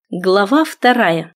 Глава 2.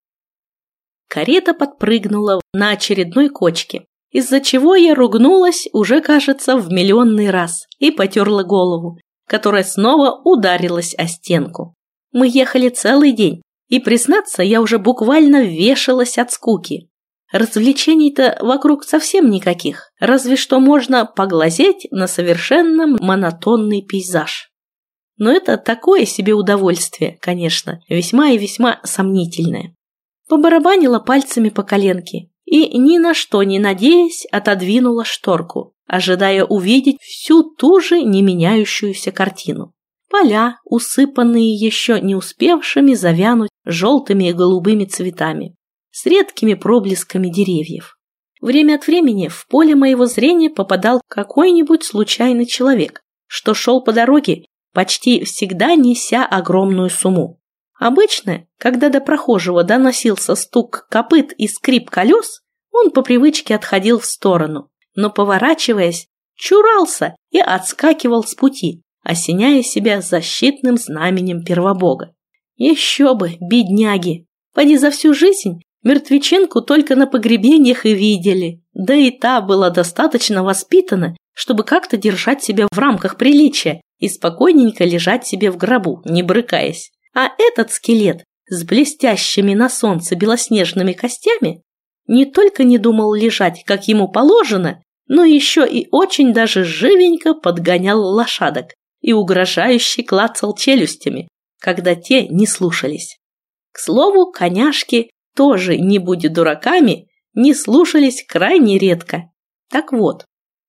Карета подпрыгнула на очередной кочке, из-за чего я ругнулась уже, кажется, в миллионный раз и потерла голову, которая снова ударилась о стенку. Мы ехали целый день, и, признаться, я уже буквально вешалась от скуки. Развлечений-то вокруг совсем никаких, разве что можно поглазеть на совершенно монотонный пейзаж. Но это такое себе удовольствие, конечно, весьма и весьма сомнительное. Побарабанила пальцами по коленке и, ни на что не надеясь, отодвинула шторку, ожидая увидеть всю ту же не меняющуюся картину. Поля, усыпанные еще не успевшими завянуть желтыми и голубыми цветами, с редкими проблесками деревьев. Время от времени в поле моего зрения попадал какой-нибудь случайный человек, что шел по дороге, почти всегда неся огромную сумму. Обычно, когда до прохожего доносился стук копыт и скрип колес, он по привычке отходил в сторону, но, поворачиваясь, чурался и отскакивал с пути, осеняя себя защитным знаменем первобога. Еще бы, бедняги! Поди за всю жизнь мертвечинку только на погребениях и видели, да и та была достаточно воспитана, чтобы как-то держать себя в рамках приличия и спокойненько лежать себе в гробу, не брыкаясь. А этот скелет с блестящими на солнце белоснежными костями не только не думал лежать, как ему положено, но еще и очень даже живенько подгонял лошадок и угрожающе клацал челюстями, когда те не слушались. К слову, коняшки, тоже не будь дураками, не слушались крайне редко. Так вот,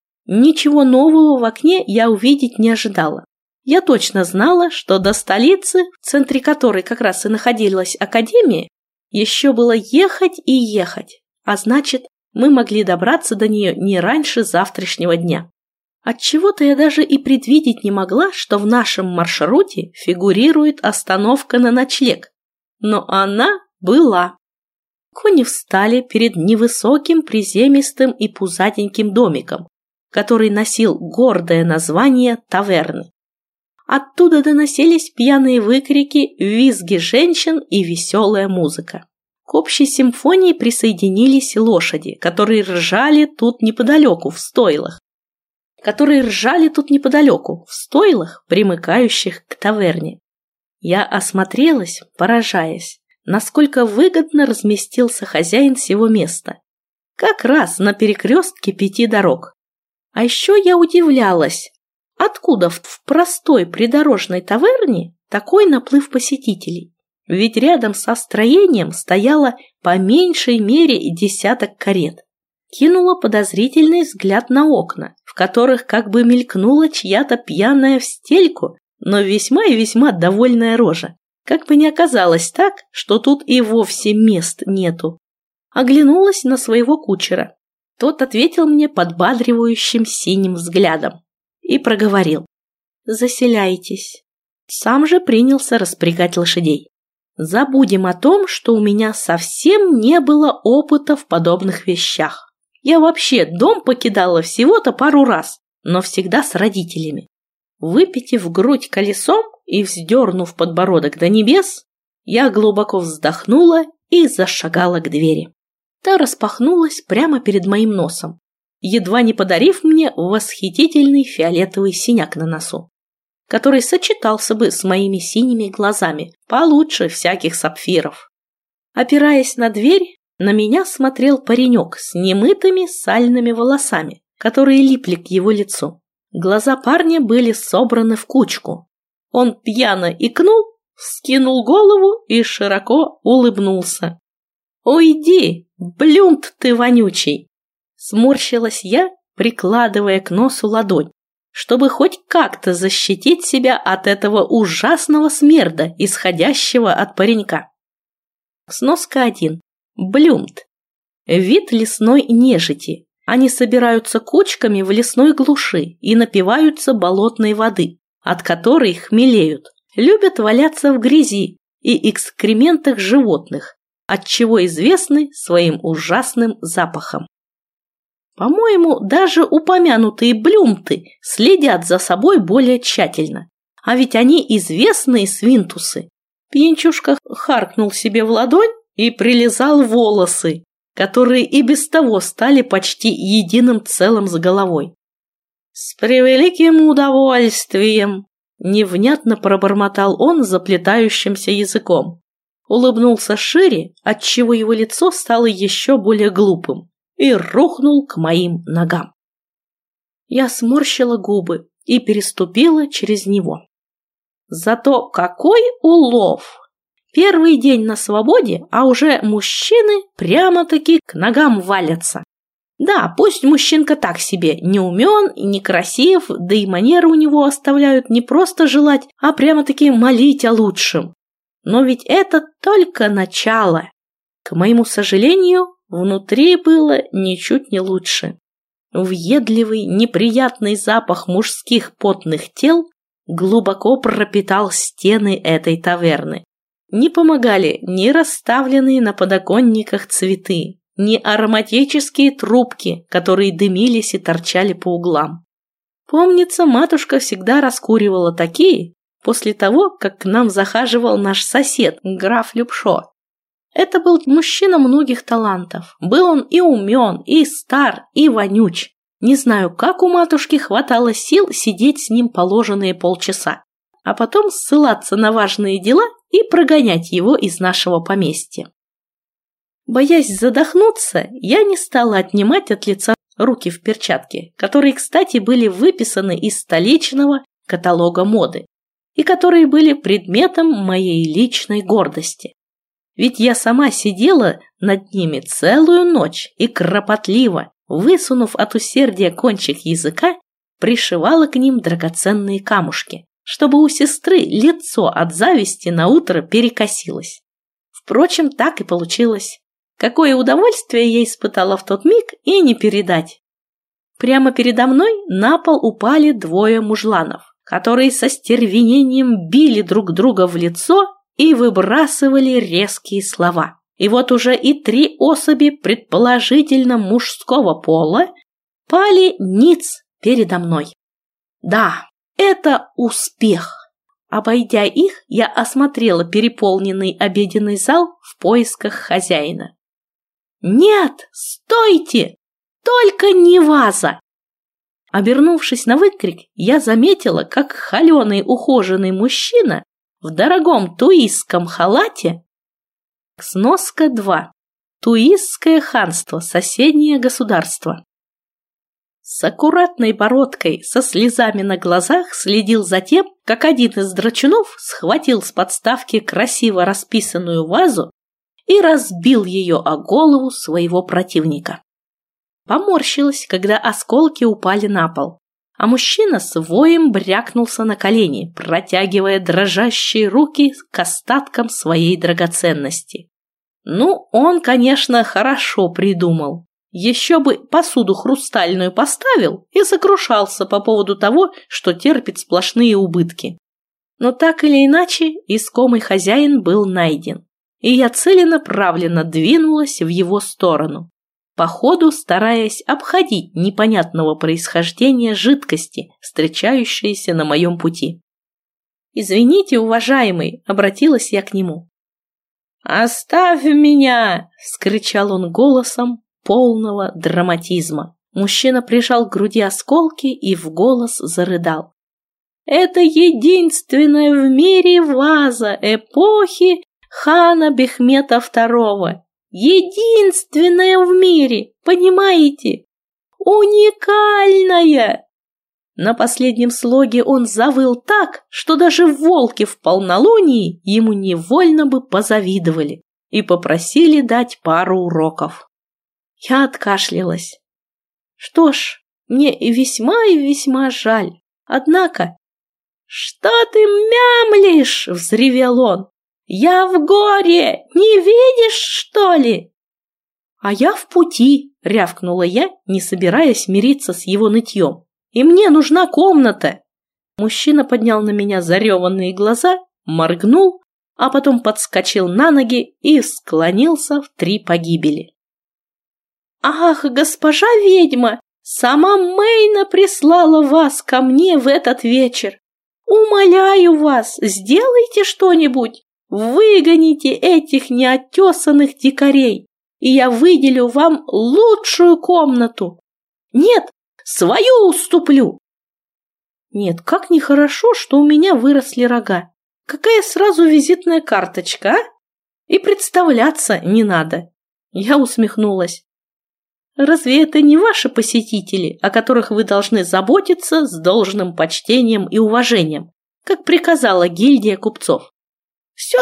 ничего нового в окне я увидеть не ожидала. Я точно знала, что до столицы, в центре которой как раз и находилась академия, еще было ехать и ехать, а значит, мы могли добраться до нее не раньше завтрашнего дня. Отчего-то я даже и предвидеть не могла, что в нашем маршруте фигурирует остановка на ночлег. Но она была. Кони встали перед невысоким, приземистым и пузатеньким домиком, который носил гордое название таверны. Оттуда доносились пьяные выкрики, визги женщин и веселая музыка. К общей симфонии присоединились лошади, которые ржали тут неподалеку в стойлах, примыкающих к таверне. Я осмотрелась, поражаясь, насколько выгодно разместился хозяин сего места. Как раз на перекрестке 5 дорог. А еще я удивлялась, откуда в простой придорожной таверне такой наплыв посетителей? Ведь рядом со строением стояло по меньшей мере 10 карет. Кинула подозрительный взгляд на окна, в которых как бы мелькнула чья-то пьяная в стельку, но весьма и весьма довольная рожа. Как бы ни оказалось так, что тут и вовсе мест нету. Оглянулась на своего кучера. Тот ответил мне подбадривающим синим взглядом и проговорил: «Заселяйтесь». Сам же принялся распрягать лошадей. Забудем о том, что у меня совсем не было опыта в подобных вещах. Я вообще дом покидала всего-то пару раз, но всегда с родителями. Выпитив грудь колесом и вздернув подбородок до небес, я глубоко вздохнула и зашагала к двери. Та распахнулась прямо перед моим носом, едва не подарив мне восхитительный фиолетовый синяк на носу, который сочетался бы с моими синими глазами получше всяких сапфиров. Опираясь на дверь, на меня смотрел паренек с немытыми сальными волосами, которые липли к его лицу. Глаза парня были собраны в кучку. Он пьяно икнул, вскинул голову и широко улыбнулся. «Уйди, блюнт ты вонючий!» Сморщилась я, прикладывая к носу ладонь, чтобы хоть как-то защитить себя от этого ужасного смерда, исходящего от паренька. Сноска 1. Блюнт. Вид лесной нежити. Они собираются кучками в лесной глуши и напиваются болотной воды, от которой хмелеют, любят валяться в грязи и экскрементах животных, отчего известны своим ужасным запахом. По-моему, даже упомянутые блюмты следят за собой более тщательно, а ведь они известные свинтусы. Пьянчушка харкнул себе в ладонь и прилизал волосы, которые и без того стали почти единым целым с головой. «С превеликим удовольствием!» – невнятно пробормотал он заплетающимся языком. Улыбнулся шире, отчего его лицо стало еще более глупым, и рухнул к моим ногам. Я сморщила губы и переступила через него. Зато какой улов! Первый день на свободе, а уже мужчины прямо-таки к ногам валятся. Да, пусть мужчинка так себе, не умен и некрасив, да и манеры у него оставляют не просто желать, а прямо-таки молить о лучшем. Но ведь это только начало. К моему сожалению, внутри было ничуть не лучше. Въедливый, неприятный запах мужских потных тел глубоко пропитал стены этой таверны. Не помогали ни расставленные на подоконниках цветы, ни ароматические трубки, которые дымились и торчали по углам. Помнится, матушка всегда раскуривала такие после того, как к нам захаживал наш сосед, граф Любшо. Это был мужчина многих талантов. Был он и умен, и стар, и вонюч. Не знаю, как у матушки хватало сил сидеть с ним положенные полчаса, а потом ссылаться на важные дела и прогонять его из нашего поместья. Боясь задохнуться, я не стала отнимать от лица руки в перчатке, которые, кстати, были выписаны из столичного каталога моды и которые были предметом моей личной гордости. Ведь я сама сидела над ними целую ночь и кропотливо, высунув от усердия кончик языка, пришивала к ним драгоценные камушки, чтобы у сестры лицо от зависти наутро перекосилось. Впрочем, так и получилось. Какое удовольствие я испытала в тот миг, и не передать. Прямо передо мной на пол упали двое мужланов, которые со стервенением били друг друга в лицо и выбрасывали резкие слова. И вот уже и 3 особи предположительно мужского пола пали ниц передо мной. Да, это успех. Обойдя их, я осмотрела переполненный обеденный зал в поисках хозяина. «Нет, стойте! Только не ваза!» Обернувшись на выкрик, я заметила, как холеный ухоженный мужчина в дорогом туисском халате. Сноска 2. Туисское ханство, соседнее государство. С аккуратной бородкой, со слезами на глазах следил за тем, как один из драчунов схватил с подставки красиво расписанную вазу и разбил ее о голову своего противника. Поморщилась, когда осколки упали на пол, а мужчина с воем брякнулся на колени, протягивая дрожащие руки к остаткам своей драгоценности. Ну, он, конечно, хорошо придумал. Еще бы посуду хрустальную поставил и сокрушался по поводу того, что терпит сплошные убытки. Но так или иначе, искомый хозяин был найден, и я целенаправленно двинулась в его сторону, по ходу стараясь обходить непонятного происхождения жидкости, встречающиеся на моем пути. «Извините, уважаемый», — обратилась я к нему. «Оставь меня!» — вскричал он голосом полного драматизма. Мужчина прижал к груди осколки и в голос зарыдал. «Это единственная в мире ваза эпохи хана Бехмета II. Единственная в мире, понимаете? Уникальная!» На последнем слоге он завыл так, что даже волки в полнолунии ему невольно бы позавидовали и попросили дать пару уроков. Я откашлялась. Что ж, мне и весьма жаль. Однако... «Что ты мямлишь?» — взревел он. «Я в горе! Не видишь, что ли?» «А я в пути!» — рявкнула я, не собираясь мириться с его нытьем. «И мне нужна комната!» Мужчина поднял на меня зареванные глаза, моргнул, а потом подскочил на ноги и склонился в 3 погибели. «Ах, госпожа ведьма, сама Мейна прислала вас ко мне в этот вечер. Умоляю вас, сделайте что-нибудь. выгоните этих неотесанных дикарей, и я выделю вам лучшую комнату. Нет, свою уступлю. Нет, как нехорошо, что у меня выросли рога. Какая сразу визитная карточка, а? И представляться не надо. Я усмехнулась. Разве это не ваши посетители, о которых вы должны заботиться с должным почтением и уважением, как приказала гильдия купцов? Все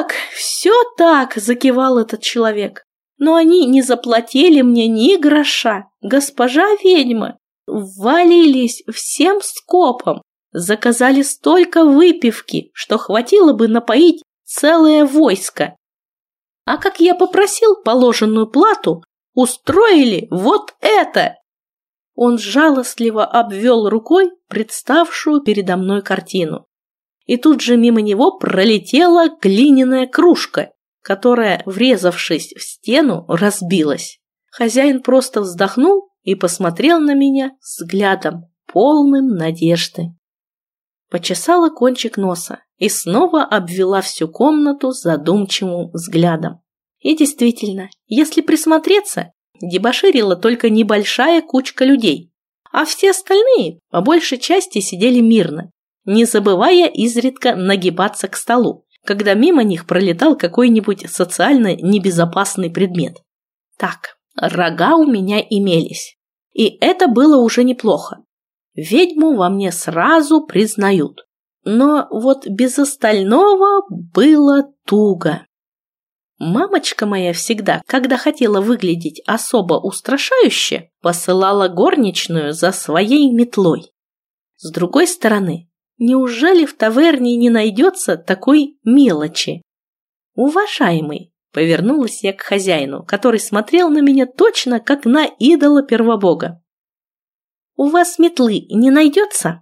так, закивал этот человек. Но они не заплатили мне ни гроша. Госпожа ведьма, ввалились всем скопом, заказали столько выпивки, что хватило бы напоить целое войско. А как я попросил положенную плату, устроили вот это!» Он жалостливо обвел рукой представшую передо мной картину. И тут же мимо него пролетела глиняная кружка, которая, врезавшись в стену, разбилась. Хозяин просто вздохнул и посмотрел на меня взглядом, полным надежды. Почесала кончик носа и снова обвела всю комнату задумчивым взглядом. И действительно, если присмотреться, дебоширила только небольшая кучка людей, а все остальные по большей части сидели мирно, не забывая изредка нагибаться к столу, когда мимо них пролетал какой-нибудь социально небезопасный предмет. Так, рога у меня имелись, и это было уже неплохо. Ведьму во мне сразу признают, но вот без остального было туго. Мамочка моя всегда, когда хотела выглядеть особо устрашающе, посылала горничную за своей метлой. С другой стороны, неужели в таверне не найдется такой мелочи? «Уважаемый», — повернулась я к хозяину, который смотрел на меня точно как на идола первобога. «У вас метлы не найдется?»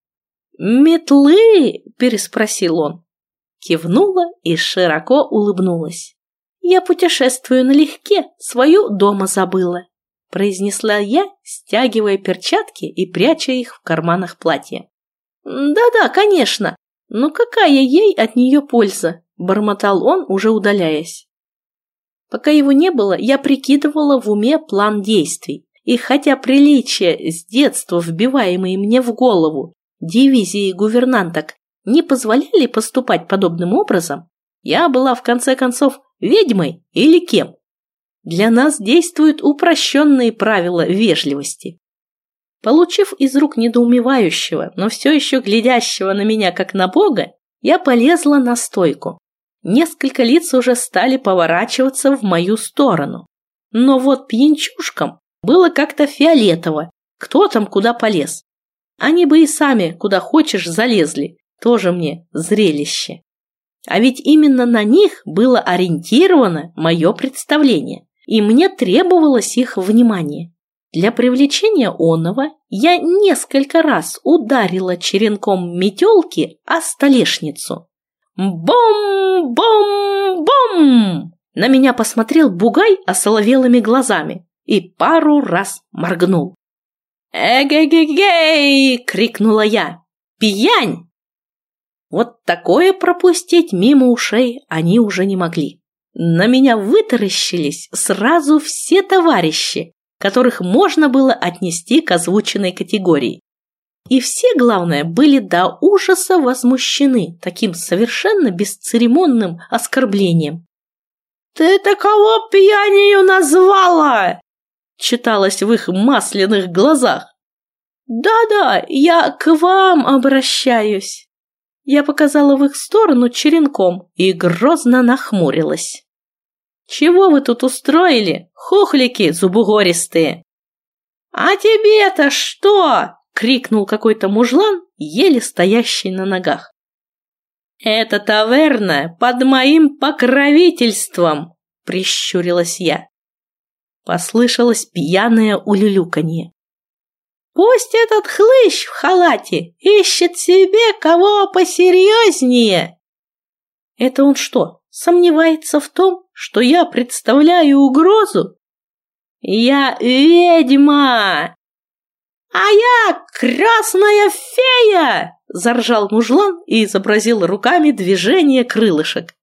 «Метлы?» – переспросил он. Кивнула и широко улыбнулась. «Я путешествую налегке, свою дома забыла», – произнесла я, стягивая перчатки и пряча их в карманах платья. «Да-да, конечно, но какая ей от нее польза?» – бормотал он, уже удаляясь. Пока его не было, я прикидывала в уме план действий, и хотя приличия, с детства вбиваемые мне в голову, дивизии гувернанток не позволяли поступать подобным образом, я была в конце концов ведьмой или кем? Для нас действуют упрощенные правила вежливости. Получив из рук недоумевающего, но все еще глядящего на меня как на бога, я полезла на стойку. Несколько лиц уже стали поворачиваться в мою сторону. Но вот пьянчушкам было как-то фиолетово, кто там куда полез. Они бы и сами куда хочешь залезли, тоже мне зрелище. А ведь именно на них было ориентировано мое представление, и мне требовалось их внимание. Для привлечения оного я несколько раз ударила черенком метелки о столешницу. Бом-бом-бом! На меня посмотрел бугай осоловелыми глазами и пару раз моргнул. «Эгегегей!» — крикнула я. «Пьянь!» Вот такое пропустить мимо ушей они уже не могли. На меня вытаращились сразу все товарищи, которых можно было отнести к озвученной категории. И все, главное, были до ужаса возмущены таким совершенно бесцеремонным оскорблением. «Ты кого пьянею назвала?» читалось в их масляных глазах. «Да-да, я к вам обращаюсь». Я показала в их сторону черенком и грозно нахмурилась. «Чего вы тут устроили, хохлики зубугористые?» «А тебе-то что?» — крикнул какой-то мужлан, еле стоящий на ногах. «Это таверна под моим покровительством!» — прищурилась я. Послышалось пьяное улюлюканье. «Пусть этот хлыщ в халате ищет себе кого посерьезнее!» «Это он что, сомневается в том, что я представляю угрозу?» «Я ведьма!» «А я красная фея!» – заржал мужлан и изобразил руками движение крылышек.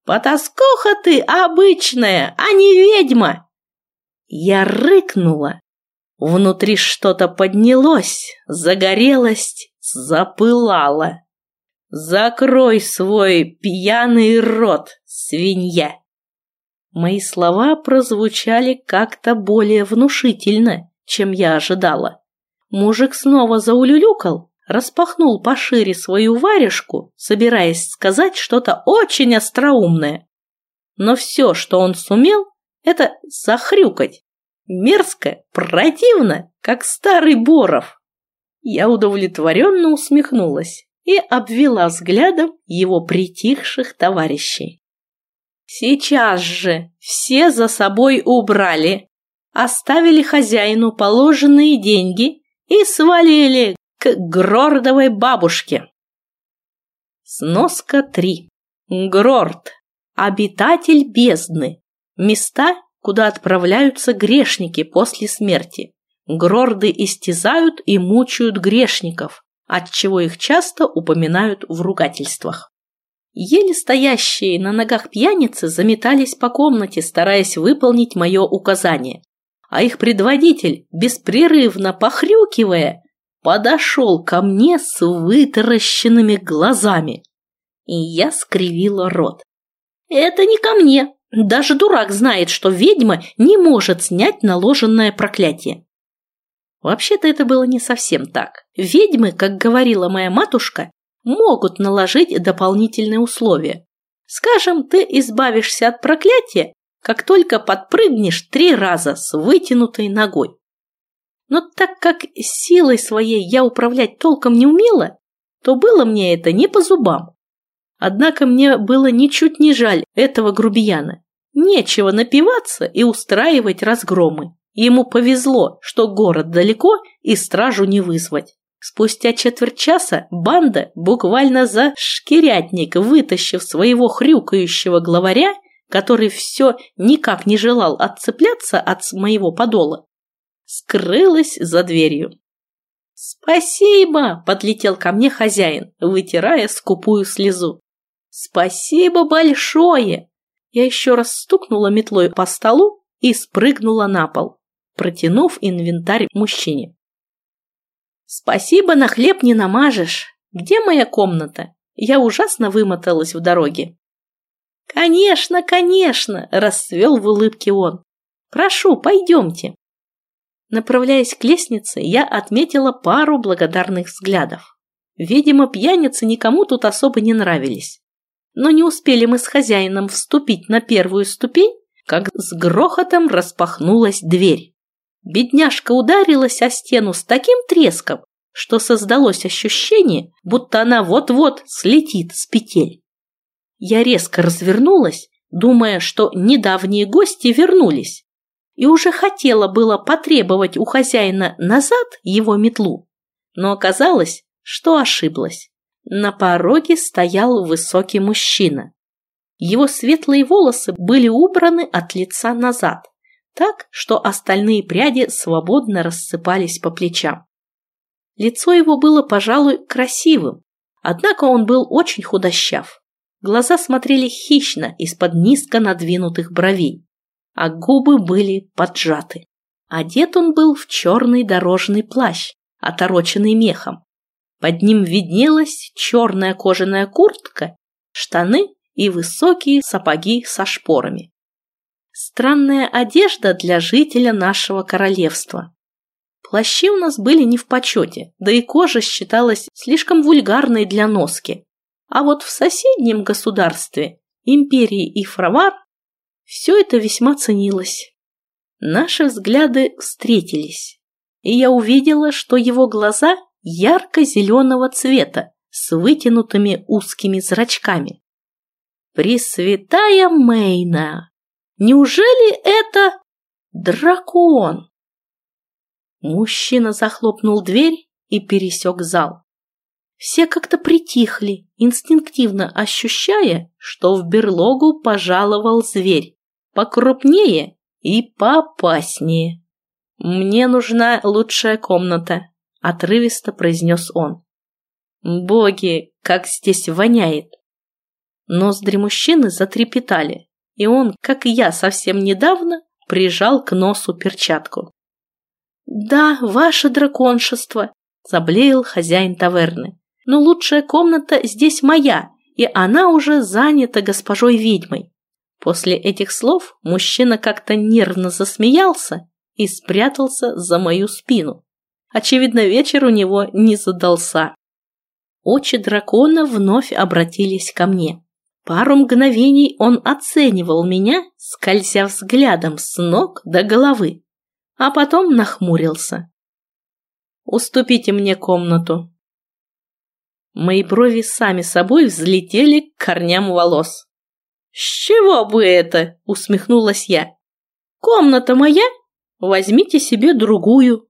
Потаскуха ты обычная, а не ведьма!» Я рыкнула. Внутри что-то поднялось, загорелось, запылало. «Закрой свой пьяный рот, свинья!» Мои слова прозвучали как-то более внушительно, чем я ожидала. Мужик снова заулюлюкал, распахнул пошире свою варежку, собираясь сказать что-то очень остроумное. Но все, что он сумел, это захрюкать. Мерзко, противно, как старый Боров. Я удовлетворенно усмехнулась и обвела взглядом его притихших товарищей. Сейчас же все за собой убрали, оставили хозяину положенные деньги и свалили к Грордовой бабушке. Сноска 3. Грорд. Обитатель бездны. Места, куда отправляются грешники после смерти. Грорды истязают и мучают грешников, отчего их часто упоминают в ругательствах. Еле стоящие на ногах пьяницы заметались по комнате, стараясь выполнить мое указание, а их предводитель, беспрерывно похрюкивая, подошел ко мне с вытаращенными глазами. И я скривила рот. «Это не ко мне. Даже дурак знает, что ведьма не может снять наложенное проклятие». Вообще-то это было не совсем так. Ведьмы, как говорила моя матушка, могут наложить дополнительные условия. Скажем, ты избавишься от проклятия, как только подпрыгнешь 3 раза с вытянутой ногой. Но так как силой своей я управлять толком не умела, то было мне это не по зубам. Однако мне было ничуть не жаль этого грубияна. Нечего напиваться и устраивать разгромы. Ему повезло, что город далеко и стражу не вызвать. Спустя четверть часа банда, буквально за шкирятник вытащив своего хрюкающего главаря, который все никак не желал отцепляться от моего подола, скрылась за дверью. «Спасибо!» – подлетел ко мне хозяин, вытирая скупую слезу. «Спасибо большое!» Я еще раз стукнула метлой по столу и спрыгнула на пол, протянув инвентарь мужчине. «Спасибо, на хлеб не намажешь. Где моя комната? Я ужасно вымоталась в дороге». «Конечно, конечно!» – расцвел в улыбке он. «Прошу, пойдемте». Направляясь к лестнице, я отметила пару благодарных взглядов. Видимо, пьяницы никому тут особо не нравились. Но не успели мы с хозяином вступить на первую ступень, как с грохотом распахнулась дверь. Бедняжка ударилась о стену с таким треском, что создалось ощущение, будто она вот-вот слетит с петель. Я резко развернулась, думая, что недавние гости вернулись, и уже хотела было потребовать у хозяина назад его метлу, но оказалось, что ошиблась. На пороге стоял высокий мужчина. Его светлые волосы были убраны от лица назад, так, что остальные пряди свободно рассыпались по плечам. Лицо его было, пожалуй, красивым, однако он был очень худощав. Глаза смотрели хищно из-под низко надвинутых бровей, а губы были поджаты. Одет он был в черный дорожный плащ, отороченный мехом. Под ним виднелась черная кожаная куртка, штаны и высокие сапоги со шпорами. Странная одежда для жителя нашего королевства. Плащи у нас были не в почете, да и кожа считалась слишком вульгарной для носки. А вот в соседнем государстве, империи Ифравар, все это весьма ценилось. Наши взгляды встретились, и я увидела, что его глаза ярко-зеленого цвета с вытянутыми узкими зрачками. Пресвятая Мейна! Неужели это дракон? Мужчина захлопнул дверь и пересек зал. Все как-то притихли, инстинктивно ощущая, что в берлогу пожаловал зверь, покрупнее и поопаснее. «Мне нужна лучшая комната», — отрывисто произнес он. «Боги, как здесь воняет!» Ноздри мужчины затрепетали, и он, как и я совсем недавно, прижал к носу перчатку. «Да, ваше драконшество», – заблеял хозяин таверны. «Но лучшая комната здесь моя, и она уже занята госпожой-ведьмой». После этих слов мужчина как-то нервно засмеялся и спрятался за мою спину. Очевидно, вечер у него не задался. Очи дракона вновь обратились ко мне. Пару мгновений он оценивал меня, скользя взглядом с ног до головы, а потом нахмурился. «Уступите мне комнату». Мои брови сами собой взлетели к корням волос. «С чего бы это?» – усмехнулась я. «Комната моя? Возьмите себе другую».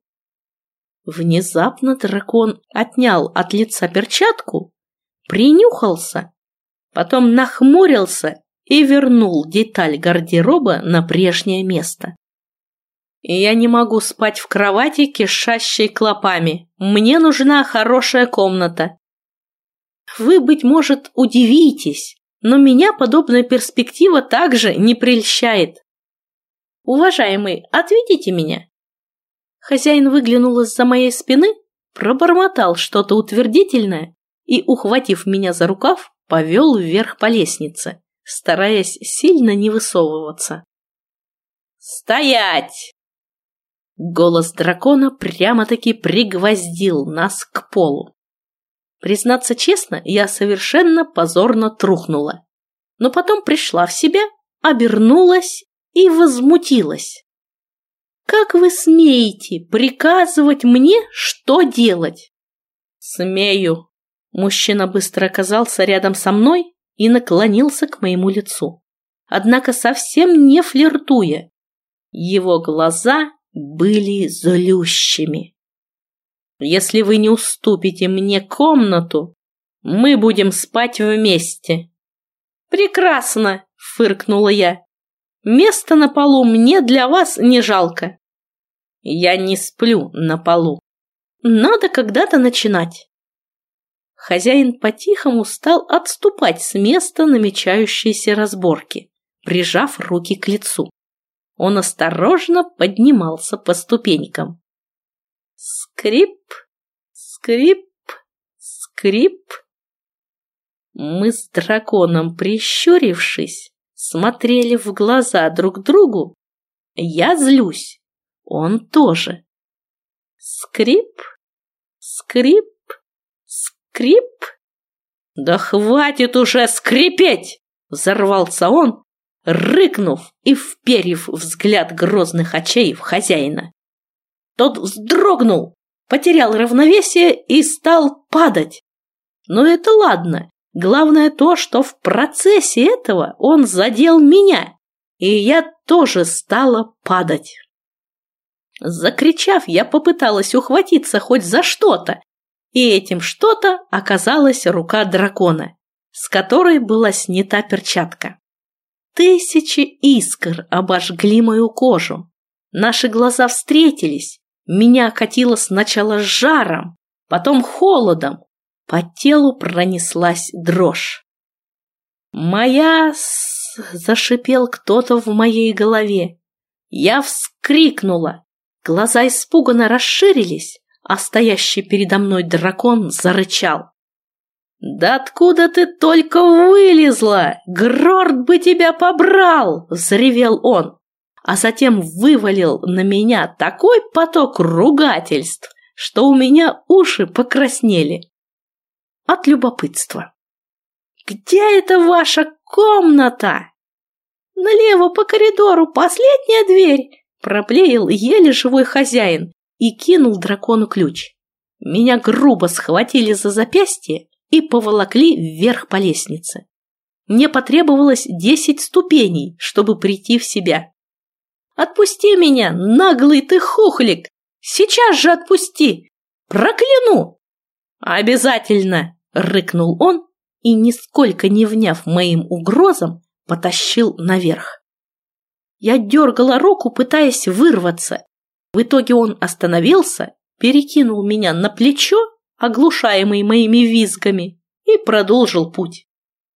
Внезапно дракон отнял от лица перчатку, принюхался, потом нахмурился и вернул деталь гардероба на прежнее место. «Я не могу спать в кровати, кишащей клопами. Мне нужна хорошая комната». Вы, быть может, удивитесь, но меня подобная перспектива также не прельщает. «Уважаемый, отведите меня». Хозяин выглянул из-за моей спины, пробормотал что-то утвердительное и, ухватив меня за рукав, повел вверх по лестнице, стараясь сильно не высовываться. «Стоять!» Голос дракона прямо-таки пригвоздил нас к полу. Признаться честно, я совершенно позорно трухнула. Но потом пришла в себя, обернулась и возмутилась. «Как вы смеете приказывать мне, что делать?» «Смею». Мужчина быстро оказался рядом со мной и наклонился к моему лицу. Однако совсем не флиртуя. Его глаза были злющими. «Если вы не уступите мне комнату, мы будем спать вместе». «Прекрасно!» – фыркнула я. «Место на полу мне для вас не жалко». «Я не сплю на полу». «Надо когда-то начинать». Хозяин по-тихому стал отступать с места намечающейся разборки, прижав руки к лицу. Он осторожно поднимался по ступенькам. Скрип, скрип, скрип. Мы с драконом, прищурившись, смотрели в глаза друг другу. Я злюсь, он тоже. Скрип, скрип, скрип. «Да хватит уже скрипеть!» – взорвался он, рыкнув и вперев взгляд грозных очей в хозяина. Тот вздрогнул, потерял равновесие и стал падать. Но это ладно. Главное то, что в процессе этого он задел меня, и я тоже стала падать. Закричав, я попыталась ухватиться хоть за что-то, и этим что-то оказалась рука дракона, с которой была снята перчатка. Тысячи искр обожгли мою кожу. Наши глаза встретились. Меня окатило сначала жаром, потом холодом. По телу пронеслась дрожь. Зашипел кто-то в моей голове. Я вскрикнула. Глаза испуганно расширились, а стоящий передо мной дракон зарычал. «Да откуда ты только вылезла? Грорд бы тебя побрал!» – взревел он. А затем вывалил на меня такой поток ругательств, что у меня уши покраснели. От любопытства. «Где это ваша комната?» «Налево по коридору, последняя дверь!» – проблеял еле живой хозяин и кинул дракону ключ. Меня грубо схватили за запястье и поволокли вверх по лестнице. Мне потребовалось 10 ступеней, чтобы прийти в себя. «Отпусти меня, наглый ты хухлик! Сейчас же отпусти! Прокляну!» «Обязательно!» – рыкнул он и, нисколько не вняв моим угрозам, потащил наверх. Я дергала руку, пытаясь вырваться. В итоге он остановился, перекинул меня на плечо, оглушаемый моими визгами, и продолжил путь. В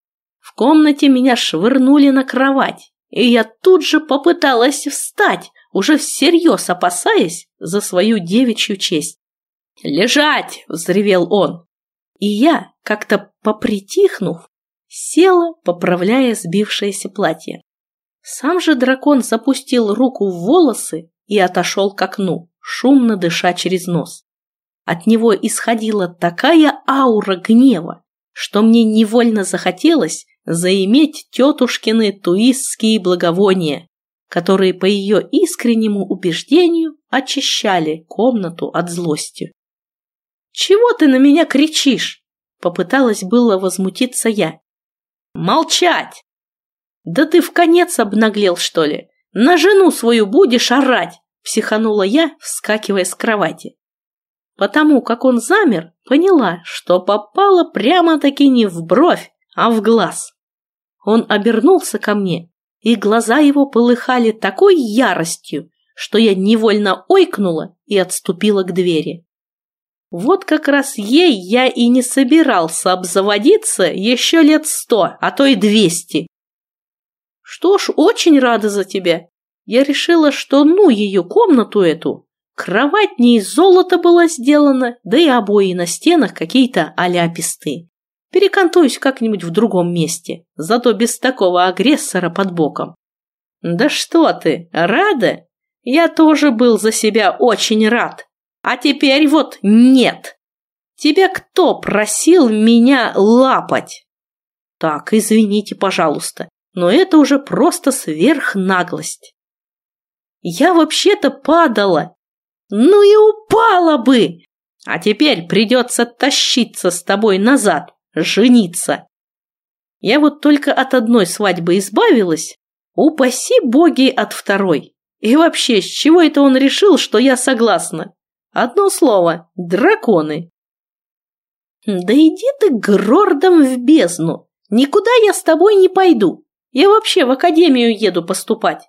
В комнате меня швырнули на кровать, и я тут же попыталась встать, уже всерьез опасаясь за свою девичью честь. «Лежать!» – взревел он. И я, как-то попритихнув, села, поправляя сбившееся платье. Сам же дракон запустил руку в волосы и отошел к окну, шумно дыша через нос. От него исходила такая аура гнева, что мне невольно захотелось заиметь тетушкины туистские благовония, которые, по ее искреннему убеждению, очищали комнату от злости. «Чего ты на меня кричишь?» – попыталась было возмутиться я. «Молчать! Да ты вконец обнаглел, что ли? На жену свою будешь орать!» – психанула я, вскакивая с кровати. Потому как он замер, поняла, что попала прямо-таки не в бровь, а в глаз. Он обернулся ко мне, и глаза его полыхали такой яростью, что я невольно ойкнула и отступила к двери. Вот как раз ей я и не собирался обзаводиться еще лет 100, а то и 200. Что ж, очень рада за тебя. Я решила, что ее комнату эту. Кровать не из золота была сделана, да и обои на стенах какие-то аляпистые. Перекантуюсь как-нибудь в другом месте, зато без такого агрессора под боком. Да что ты, рада? Я тоже был за себя очень рад. А теперь вот нет. Тебя кто просил меня лапать? Так, извините, пожалуйста, но это уже просто сверхнаглость. Я вообще-то падала. Ну и упала бы! А теперь придется тащиться с тобой назад, жениться. Я вот только от одной свадьбы избавилась, упаси боги от второй. И вообще, с чего это он решил, что я согласна? Одно слово – драконы. Да иди ты грордом в бездну, никуда я с тобой не пойду. Я вообще в академию еду поступать.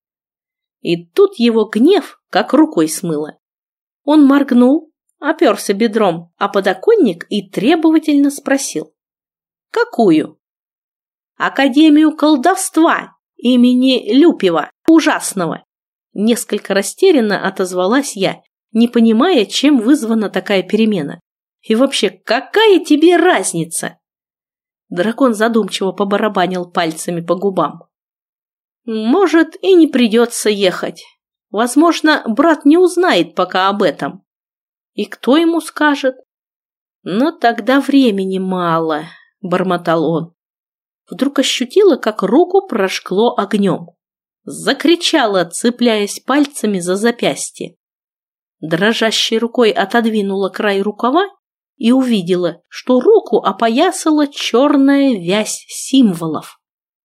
И тут его гнев как рукой смыло. Он моргнул, оперся бедром о подоконник и требовательно спросил. Какую? Академию колдовства имени Люпева, ужасного. Несколько растерянно отозвалась я, не понимая, чем вызвана такая перемена. И вообще, какая тебе разница? Дракон задумчиво побарабанил пальцами по губам. Может, и не придется ехать. Возможно, брат не узнает пока об этом. И кто ему скажет? Но тогда времени мало, бормотал он. Вдруг ощутила, как руку прожгло огнем. Закричала, цепляясь пальцами за запястье. Дрожащей рукой отодвинула край рукава и увидела, что руку опоясала черная вязь символов.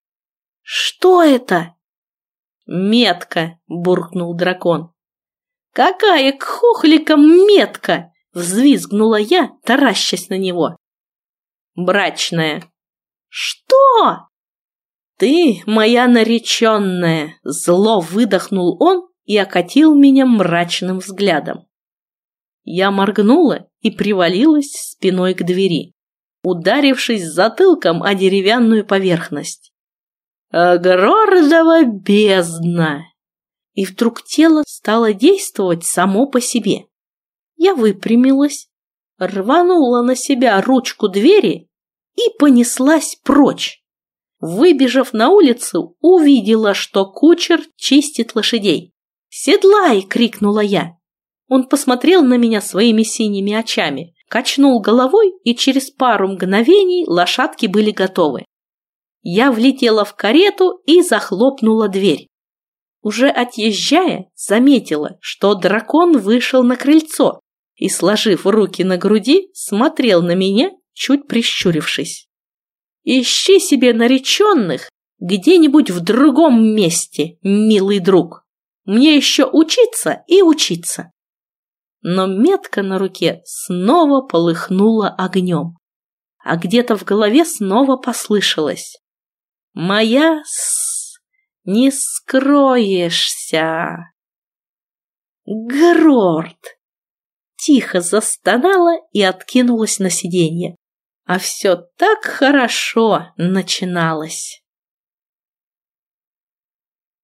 «Что это?» «Метка!» – буркнул дракон. «Какая к хухликам метка!» – взвизгнула я, таращась на него. «Брачная!» «Что?» «Ты моя нареченная!» – зло выдохнул он и окатил меня мрачным взглядом. Я моргнула и привалилась спиной к двери, ударившись затылком о деревянную поверхность. Грордова бездна! И вдруг тело стало действовать само по себе. Я выпрямилась, рванула на себя ручку двери и понеслась прочь. Выбежав на улицу, увидела, что кучер чистит лошадей. «Седлай!» – крикнула я. Он посмотрел на меня своими синими очами, качнул головой, и через пару мгновений лошадки были готовы. Я влетела в карету и захлопнула дверь. Уже отъезжая, заметила, что дракон вышел на крыльцо и, сложив руки на груди, смотрел на меня, чуть прищурившись. «Ищи себе нареченных где-нибудь в другом месте, милый друг. Мне еще учиться и учиться». Но метка на руке снова полыхнула огнем, а где-то в голове снова послышалось: «Моя не скроешься». Грорд! Тихо застонала и откинулась на сиденье. А все так хорошо начиналось.